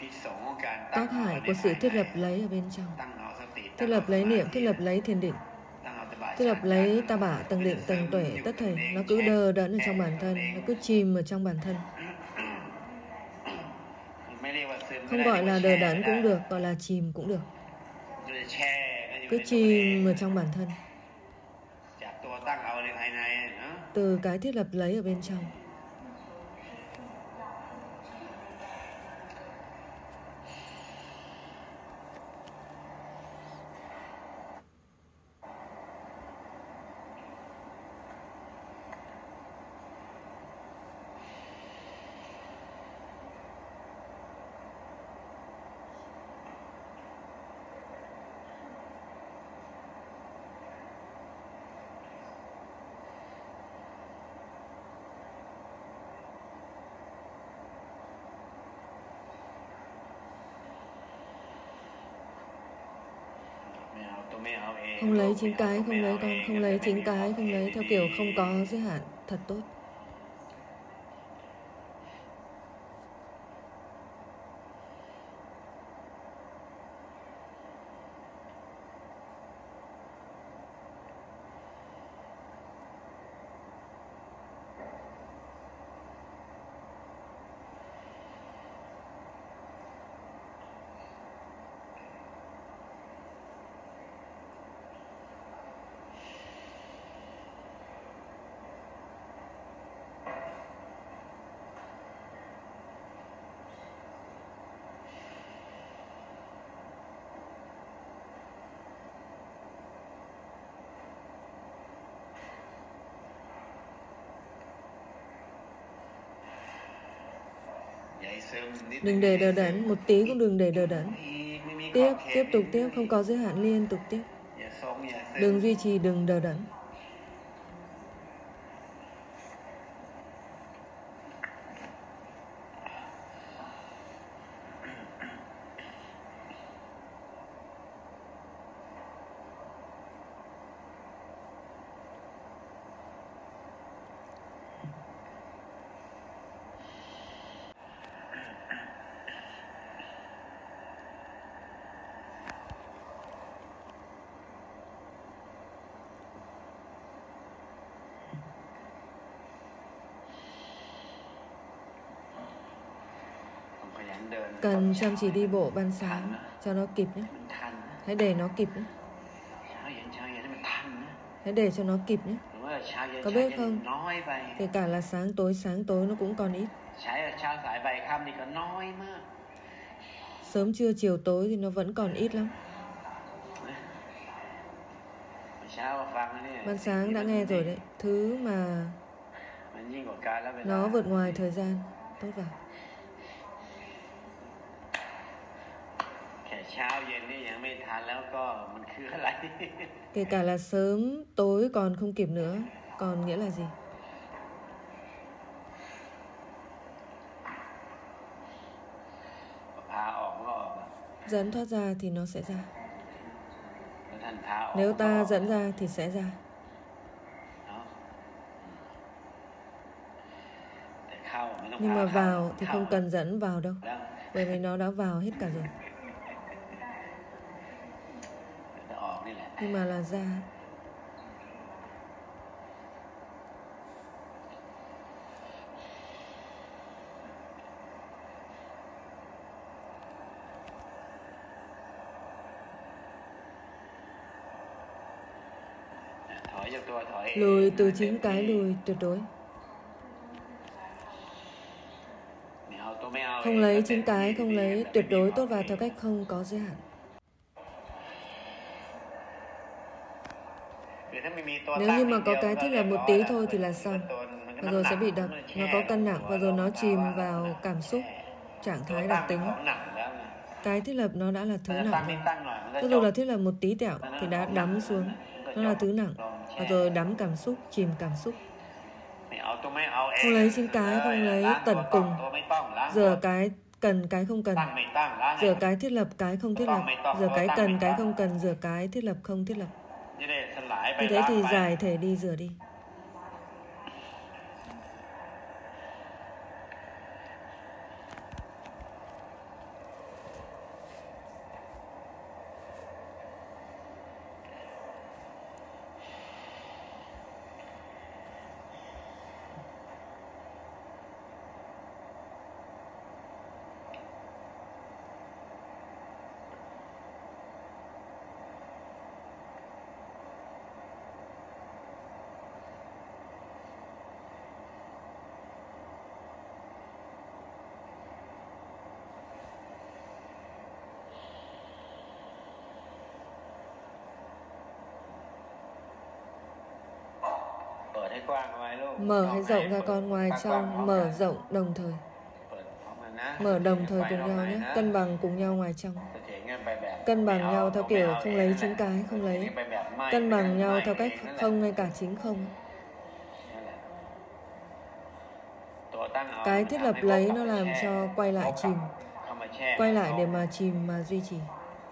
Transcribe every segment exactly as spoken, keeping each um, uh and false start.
tác hại của sự thiết lập lấy ở bên trong. Thiết lập lấy niệm, thiết lập lấy thiền định, thiết lập lấy ta bả, tầng định, tầng tuệ, tất thảy nó cứ đờ đẫn ở trong bản thân, nó cứ chìm ở trong bản thân. Không gọi là đờ đẫn cũng được, gọi là chìm cũng được. Cứ chìm ở trong bản thân, từ cái thiết lập lấy ở bên trong. Không lấy chính cái, không lấy con, không lấy chính cái, không lấy theo kiểu không có giới hạn, thật tốt. Đừng để đờ đẫn, một tí cũng đừng để đờ đẫn. Tiếp, tiếp tục tiếp, không có giới hạn, liên tục tiếp. Đừng duy trì, đừng đờ đẫn. Cần chăm chỉ đi bộ ban sáng cho nó kịp nhé. Hãy để nó kịp nhé. Hãy để cho nó kịp nhé. Có biết không? Kể cả là sáng tối, sáng tối nó cũng còn ít. Sớm trưa, chiều tối thì nó vẫn còn ít lắm. Ban sáng đã nghe rồi đấy. Thứ mà nó vượt ngoài thời gian. Tốt vào. Kể cả là sớm, tối còn không kịp nữa, còn nghĩa là gì? Dẫn thoát ra thì nó sẽ ra. Nếu ta dẫn ra thì sẽ ra. Nhưng mà vào thì không cần dẫn vào đâu, bởi vì nó đã vào hết cả rồi. Nhưng mà là ra. Lùi từ chính cái lùi tuyệt đối. Không lấy chính cái, không lấy tuyệt đối tốt vào theo cách không có giới hạn. Nếu như mà có cái thiết lập một tí thôi thì là xong. Và rồi sẽ bị đập. Nó có cân nặng và rồi nó chìm vào cảm xúc, trạng thái đặc tính. Cái thiết lập nó đã là thứ nặng rồi. Cho dù là thiết lập một tí tẹo thì đã đắm xuống. Nó là thứ nặng. Và rồi đắm cảm xúc, chìm cảm xúc. Không lấy chính cái, không lấy tận cùng. Giờ cái cần, cái không cần. Giờ cái thiết lập, cái không thiết lập. Giờ cái cần, cái không cần. Giờ cái thiết lập, không thiết lập. Như thế thì giải thể đi, rửa đi. Mở hay rộng ra con, ngoài trong, mở rộng đồng thời. Mở đồng thời cùng nhau nhé. Cân bằng cùng nhau ngoài trong. Cân bằng nhau theo kiểu không lấy chính cái, không lấy. Cân bằng nhau theo cách không ngay cả chính không. Cái thiết lập lấy nó làm cho quay lại chìm. Quay lại để mà chìm mà duy trì.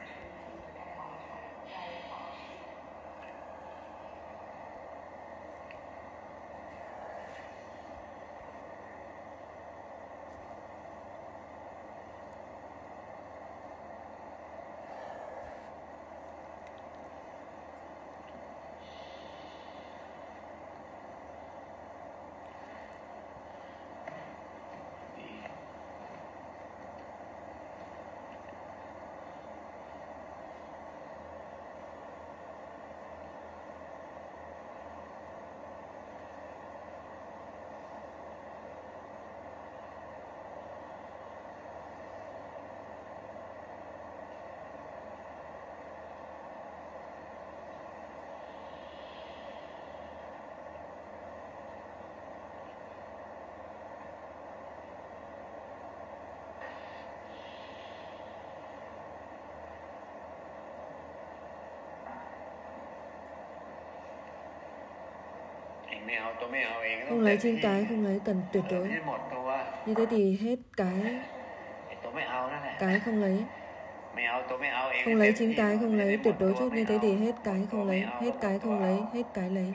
Không lấy chính cái, không lấy cần tuyệt đối. Như thế thì hết cái cái không lấy. Không lấy chính cái, không lấy tuyệt đối chút. Như thế thì hết cái không lấy, hết cái không lấy, hết cái lấy.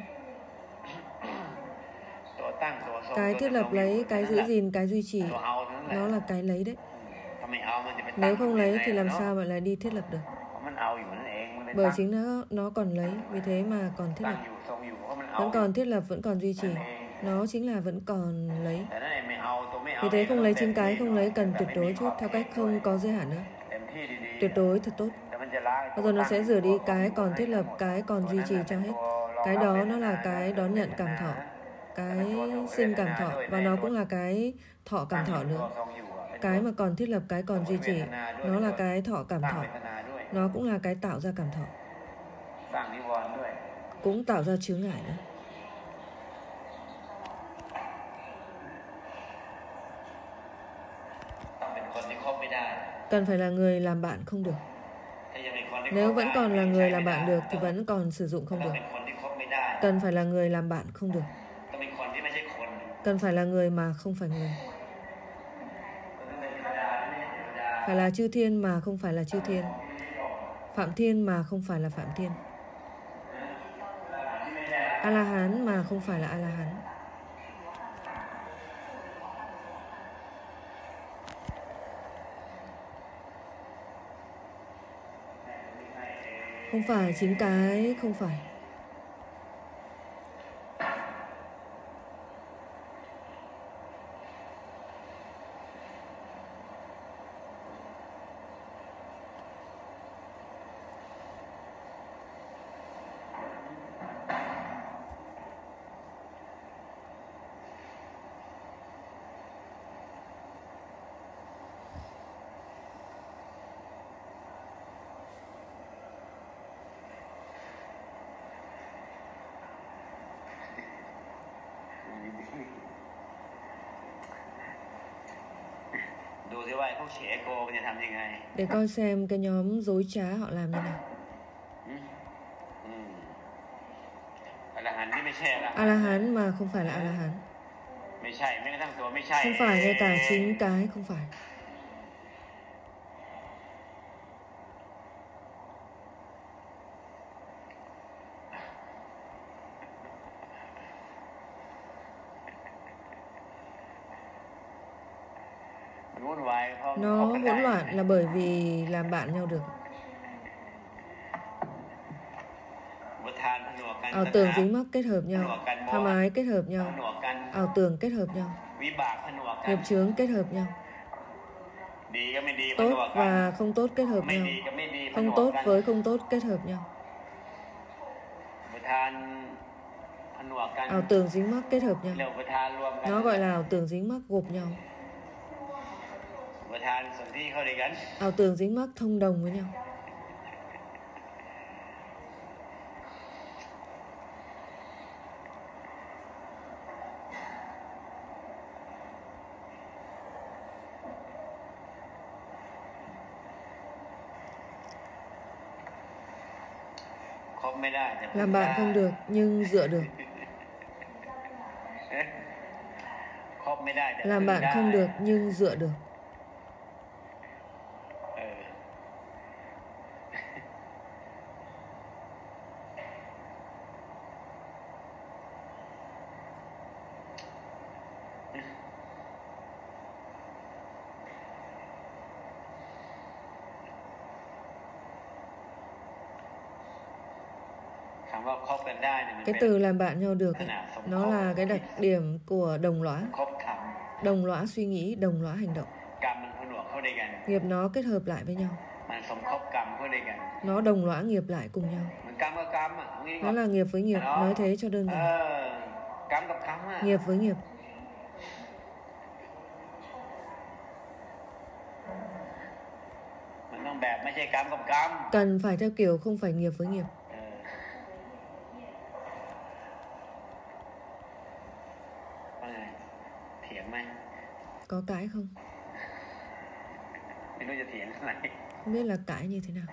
Cái thiết lập lấy, cái giữ gìn, cái duy trì, nó là cái lấy đấy. Nếu không lấy thì làm sao mà lại đi thiết lập được? Bởi chính nó nó còn lấy, vì thế mà còn thiết lập. Vẫn còn thiết lập, vẫn còn duy trì. Nó chính là vẫn còn lấy. Vì thế không lấy chính cái, không lấy cần tuyệt đối chút, theo cách không có giới hạn nữa. Tuyệt đối thật tốt. Và rồi nó sẽ rửa đi cái còn thiết lập, cái còn duy trì cho hết. Cái đó nó là cái đón nhận cảm thọ, cái sinh cảm thọ, và nó cũng là cái thọ cảm thọ nữa. Cái mà còn thiết lập, cái còn duy trì, nó là cái thọ cảm thọ. Nó cũng là cái tạo ra cảm thọ, cũng tạo ra chướng ngại nữa. Cần phải là người làm bạn không được. Nếu vẫn còn là người làm bạn được thì vẫn còn sử dụng không được. Cần phải là người làm bạn không được. Cần phải là người mà không phải người. Phải là chư thiên mà không phải là chư thiên. Phạm thiên mà không phải là phạm thiên. A-la-hán mà không phải là A-la-hán. Không phải chính cái, không phải. Để coi xem cái nhóm dối trá họ làm như nào. A-la-hán mà không phải là A-la-hán. Không phải ngay cả chính cái không phải. Nó hỗn loạn là bởi vì làm bạn nhau được. Ảo tưởng dính mắc kết hợp nhau, tham ái kết hợp nhau, ảo tưởng kết hợp nhau, nghiệp chướng kết hợp nhau, tốt và không tốt kết hợp nhau, không tốt với không tốt kết hợp nhau. Ảo tưởng dính mắc kết hợp nhau, nó gọi là ảo tưởng dính mắc gộp nhau. Ảo tưởng dính mắc thông đồng với nhau. Làm bạn không được nhưng dựa được. Làm bạn không được nhưng dựa được. Cái từ làm bạn nhau được ấy, nó là cái đặc điểm của đồng lõa. Đồng lõa suy nghĩ, đồng lõa hành động. Nghiệp nó kết hợp lại với nhau. Nó đồng lõa nghiệp lại cùng nhau. Nó là nghiệp với nghiệp, nói thế cho đơn giản. Nghiệp với nghiệp. Cần phải theo kiểu không phải nghiệp với nghiệp. Có cãi không? Không biết là cãi như thế nào.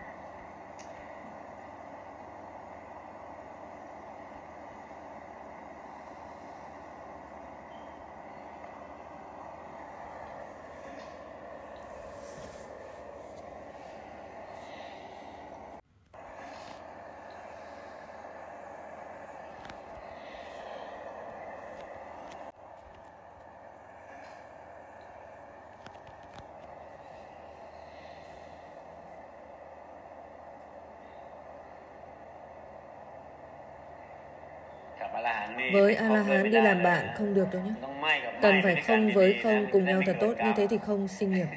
Với A-la-hán đi làm bạn không được đâu nhé. Cần phải không với không cùng nhau thật tốt, như thế thì không sinh nghiệp.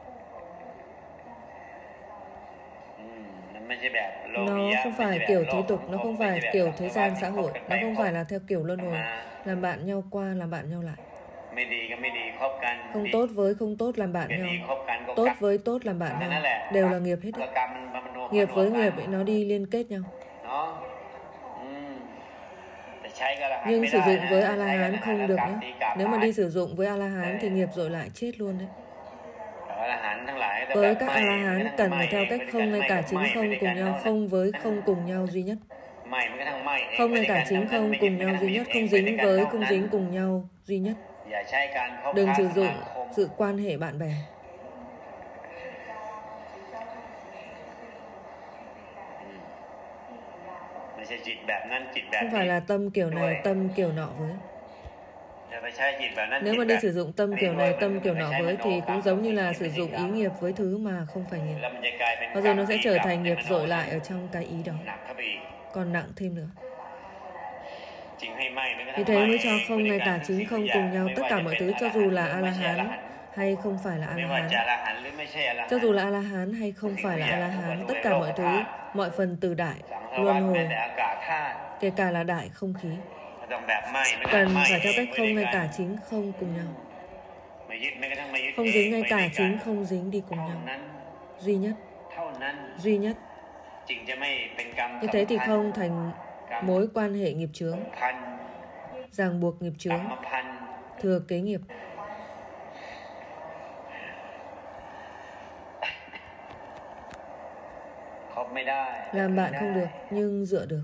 Nó không phải kiểu thế tục, nó không phải kiểu thế gian xã hội, nó không phải là theo kiểu luân hồi. Làm bạn nhau qua, làm bạn nhau lại. Không tốt với không tốt làm bạn nhau, tốt với tốt làm bạn nhau, đều là nghiệp hết đấy. Nghiệp với nghiệp ấy, nó đi liên kết nhau. Nhưng sử dụng với A-la-hán không được nhé. Nếu mà đi sử dụng với A-la-hán thì nghiệp rồi lại chết luôn đấy. Với các A-la-hán cần phải theo cách không ngay cả chính không cùng nhau, không với không cùng nhau duy nhất. Không ngay cả chính không cùng nhau duy nhất, không dính với không dính cùng nhau duy nhất. Đừng sử dụng sự quan hệ bạn bè. Không phải là tâm kiểu này, tâm kiểu nọ với. Nếu mà đi sử dụng tâm kiểu này, tâm kiểu nọ với thì cũng giống như là sử dụng ý nghiệp với thứ mà không phải nghiệp. Bao giờ nó sẽ trở thành nghiệp dội lại ở trong cái ý đó, còn nặng thêm nữa. Vì thế mới cho không ngay cả chính không cùng nhau tất cả mọi thứ, cho dù là A-la-hán hay không phải là A-la-hán. Cho dù là A-la-hán hay không phải là A-la-hán, tất cả mọi thứ, mọi phần từ đại, luân hồi, kể cả là đại không khí, cần phải theo cách không ngay cả chính không cùng nhau. Không dính ngay cả chính không dính đi cùng nhau. Duy nhất. Duy nhất. Như thế thì không thành mối quan hệ nghiệp chướng, ràng buộc nghiệp chướng, thừa kế nghiệp. Làm bạn không được nhưng dựa được.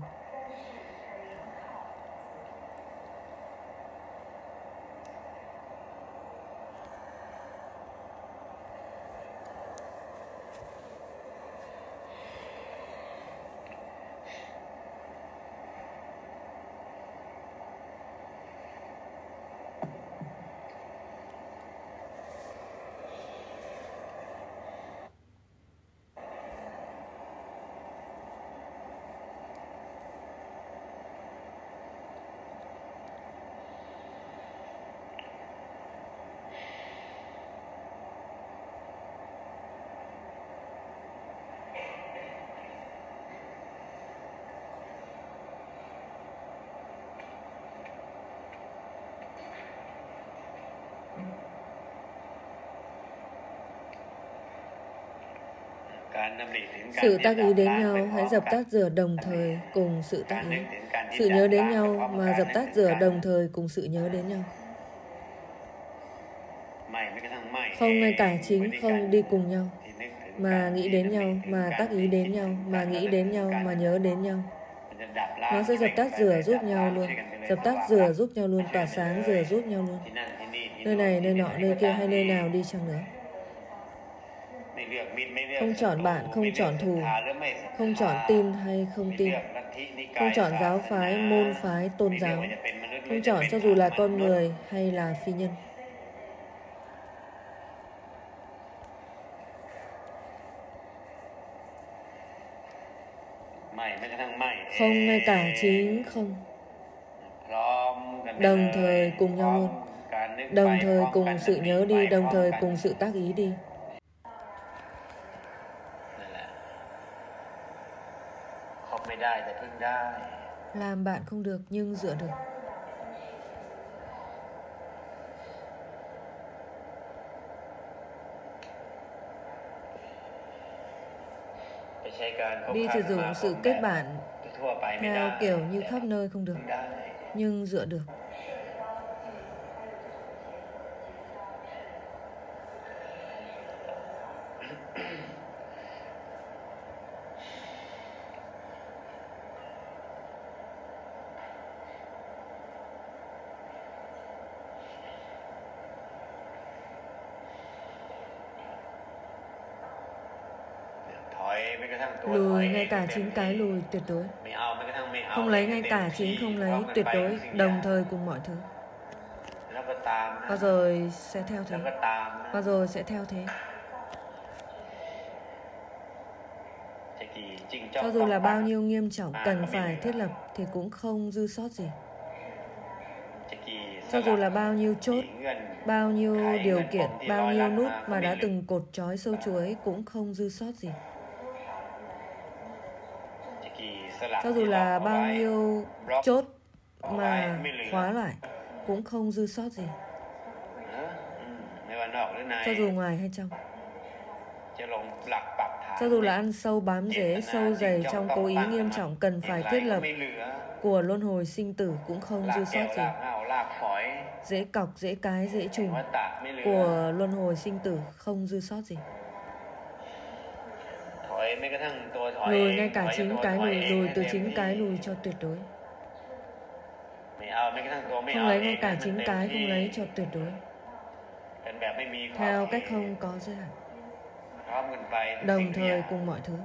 Sự tác ý đến nhau, hãy dập tắt rửa đồng thời cùng sự tác ý. Sự nhớ đến nhau mà dập tắt rửa đồng thời cùng sự nhớ đến nhau. Không ngay cả chính không đi cùng nhau, mà nghĩ đến nhau, mà tác ý đến nhau, mà nghĩ đến nhau, mà nhớ đến nhau. Nó sẽ dập tắt rửa giúp nhau luôn. Dập tắt rửa giúp nhau luôn. Tỏa sáng rửa giúp nhau luôn. Nơi này, nơi nọ, nơi kia hay nơi nào đi chăng nữa. Không chọn bạn, không chọn thù. Không chọn tin hay không tin. Không chọn giáo phái, môn phái, tôn giáo. Không chọn cho dù là con người hay là phi nhân. Không ngay cả chính không. Đồng thời cùng nhau luôn. Đồng thời cùng sự nhớ đi, đồng thời cùng sự tác ý đi. Làm bạn không được nhưng dựa được. Đi sử dụng sự kết bạn theo kiểu như khắp nơi không được, nhưng dựa được. Lùi ngay cả chính cái lùi tuyệt đối. Không lấy ngay cả chính không lấy tuyệt đối, đồng thời cùng mọi thứ. Và rồi sẽ theo thế. Và rồi sẽ theo thế. Cho dù là bao nhiêu nghiêm trọng cần phải thiết lập thì cũng không dư sót gì. Cho dù là bao nhiêu chốt, bao nhiêu điều kiện, bao nhiêu nút mà đã từng cột trói sâu chuối cũng không dư sót gì. Cho dù là bao nhiêu chốt mà khóa lại cũng không dư sót gì. Cho dù ngoài hay trong. Cho dù là ăn sâu bám rễ, sâu dày trong cố ý nghiêm trọng cần phải thiết lập của luân hồi sinh tử cũng không dư sót gì. Dễ cọc, dễ cái, dễ trùng của luân hồi sinh tử không dư sót gì. Lùi ngay cả chính cái lùi, lùi từ chính cái lùi cho tuyệt đối. Không lấy ngay cả chính cái, không lấy cho tuyệt đối. Theo cách không có giới hạn. Đồng thời cùng mọi thứ.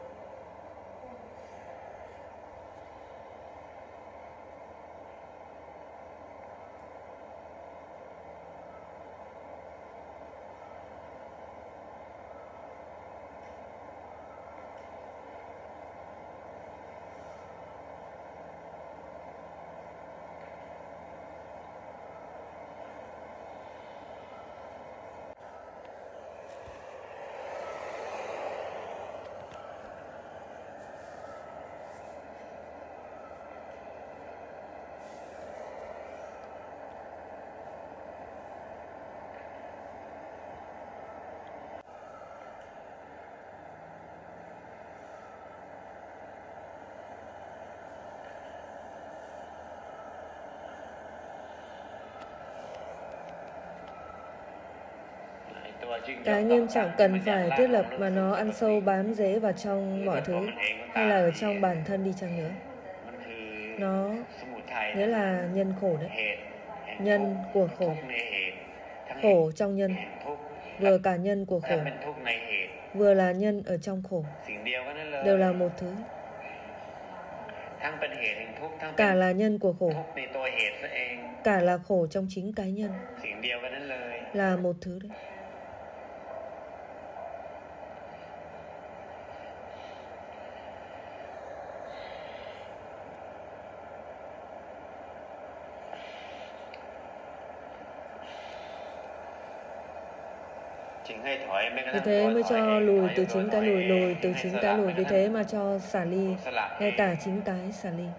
Cái nghiêm trọng cần phải thiết lập mà nó ăn sâu bám rễ vào trong mọi thứ hay là ở trong bản thân đi chăng nữa. Nó nghĩa là nhân khổ đấy. Nhân của khổ. Khổ trong nhân. Vừa cả nhân của khổ. Vừa là nhân ở trong khổ. Đều là một thứ. Cả là nhân của khổ. Cả là khổ trong chính cái nhân. Là một thứ đấy. Vì thế mới cho lùi từ chính cái lùi, lùi từ chính cái lùi. Vì thế mà cho xả ly, ngay cả chính cái xả ly.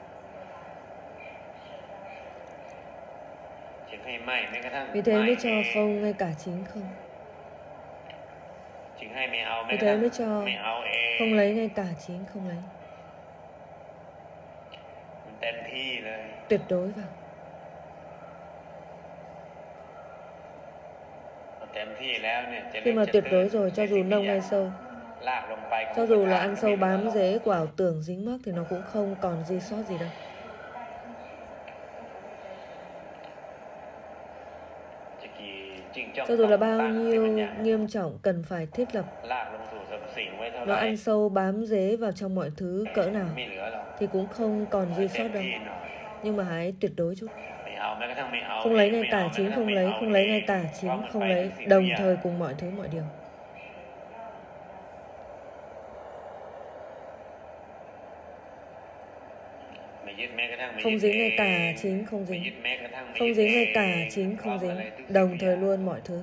Vì thế mới cho không, ngay cả chính không. Vì thế mới cho không lấy, ngay cả chính không lấy. Tuyệt đối vào. Khi mà tuyệt đối rồi, cho dù nông hay sâu, Cho dù là ăn sâu bám rễ của ảo tưởng dính mắc thì nó cũng không còn gì sót gì đâu. Cho dù là bao nhiêu nghiêm trọng cần phải thiết lập, nó ăn sâu bám rễ vào trong mọi thứ cỡ nào thì cũng không còn gì sót đâu. Nhưng mà hãy tuyệt đối chút. Không lấy ngay cả chính không lấy, không lấy ngay cả chính không lấy, đồng thời cùng mọi thứ mọi điều. Không dính ngay cả chính không dính, không dính ngay cả chính không dính, đồng thời luôn mọi thứ.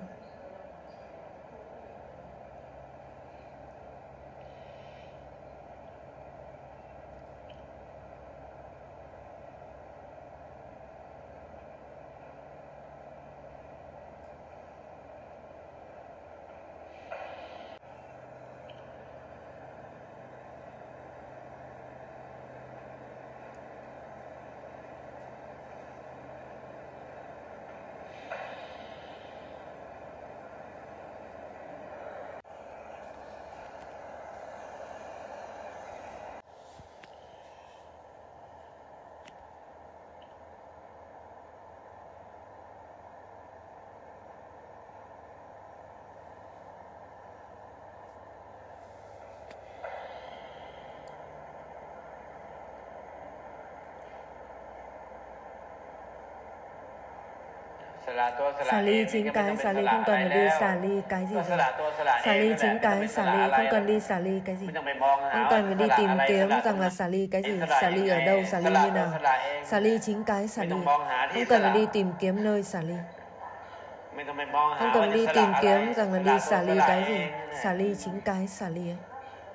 Xả ly chính cái, xả ly không cần phải đi xả ly cái gì rồi. Xả ly chính cái, xả ly không cần đi xả ly cái gì. Không cần phải đi tìm kiếm rằng là xả ly cái gì, xả ly ở đâu, xả ly như nào. Xả ly chính cái, xả ly. Không cần phải đi tìm kiếm nơi xả ly. Không cần đi tìm kiếm rằng là đi xả ly cái gì. Xả ly chính cái, xả ly ấy.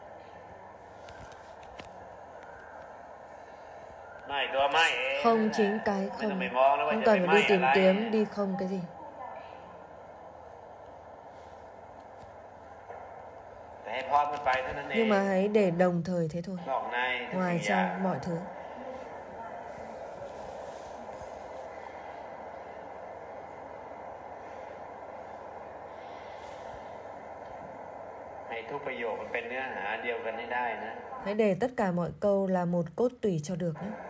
Không chính cái không. Không cần phải đi tìm kiếm, đi không cái gì. Nhưng mà hãy để đồng thời thế thôi. Ngoài trong mọi thứ. Hãy để tất cả mọi câu là một cốt tủy cho được nhé.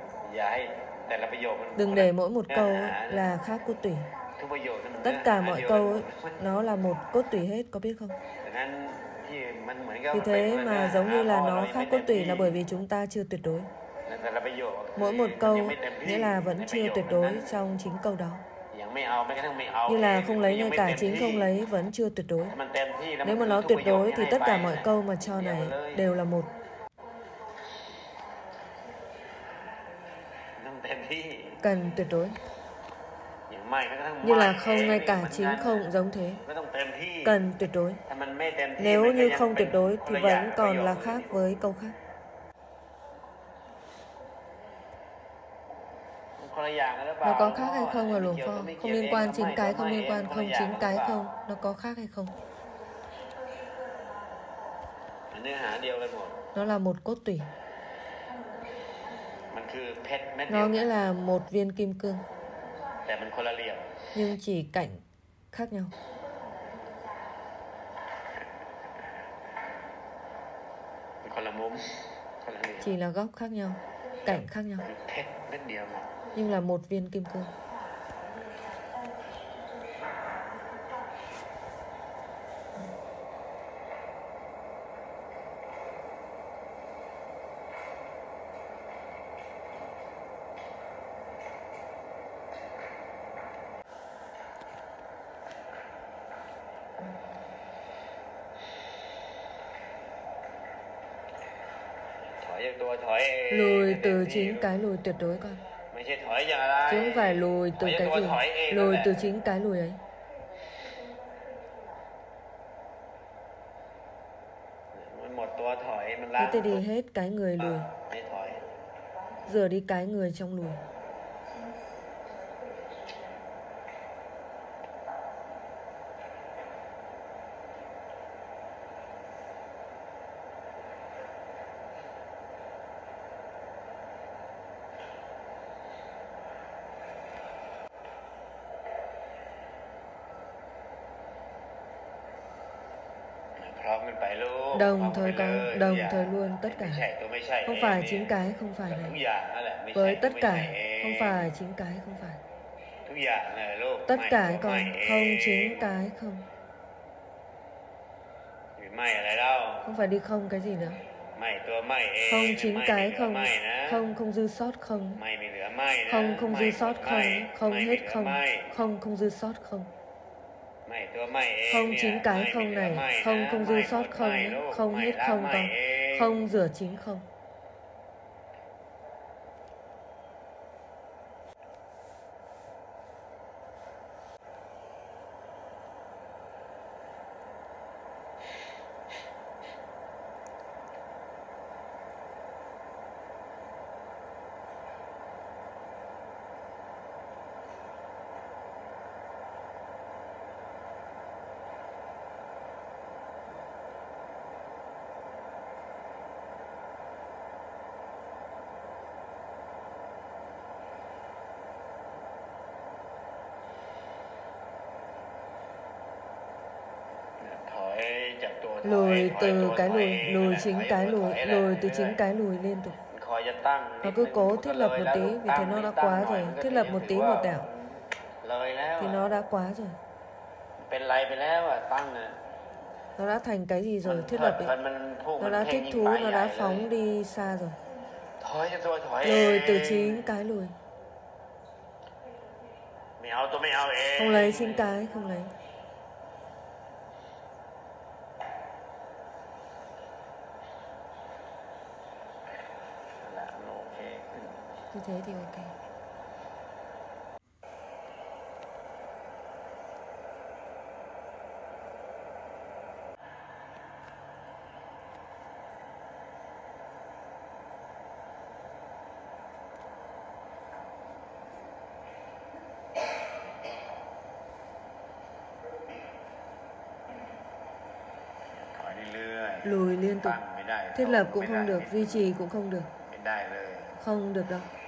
Đừng để mỗi một câu là khác cốt tủy. Tất cả mọi câu ấy, nó là một cốt tủy hết, có biết không? Vì thế mà giống như là nó khác cốt tủy là bởi vì chúng ta chưa tuyệt đối. Mỗi một câu nghĩa là vẫn chưa tuyệt đối trong chính câu đó. Như là không lấy ngay cả chính không lấy vẫn chưa tuyệt đối. Nếu mà nó tuyệt đối thì tất cả mọi câu mà cho này đều là một. Cần tuyệt đối. Như là không ngay cả chính không giống thế. Cần tuyệt đối. Nếu như không tuyệt đối thì vẫn còn là khác với câu khác. Nó có khác hay không ở luồng pho? Không liên quan chính cái, không liên quan không chính cái không. Nó có khác hay không? Nó là một cốt tủy. Nó nghĩa là một viên kim cương. Nhưng chỉ cạnh khác nhau. Chỉ là góc khác nhau, cạnh khác nhau. Nhưng là một viên kim cương. Lùi từ chính cái lùi tuyệt đối con. Chứ không phải lùi từ cái gì. Lùi từ chính cái lùi ấy. Thế thì đi hết cái người lùi. Rửa đi cái người trong lùi. Đồng thời có, đồng thời luôn tất cả. Không phải chính cái không phải này. Với tất cả không phải chính cái không phải. Tất cả còn không chính cái không. Không phải đi không cái gì nữa. Không chính cái không. Không không dư sót không. Không không dư sót không. Không hết không. Không không dư sót không. Không chính cái không này. Không không dư sót không. Không hết không còn. Không rửa chính không. Lùi từ cái lùi, lùi chính cái lùi, lùi từ chính cái lùi liên tục. Nó cứ cố thiết lập một tí, vì thế nó đã quá rồi. Thiết lập một tí một đảo thì nó đã quá rồi. Nó đã thành cái gì rồi, thiết lập ấy. Nó đã thích thú, nó đã phóng đi xa rồi. Lùi từ chính cái lùi. Không lấy chính cái, không lấy. Như thế thì ok. Lùi liên tục. Thiết lập cũng không được, duy trì cũng không được. Không được đâu.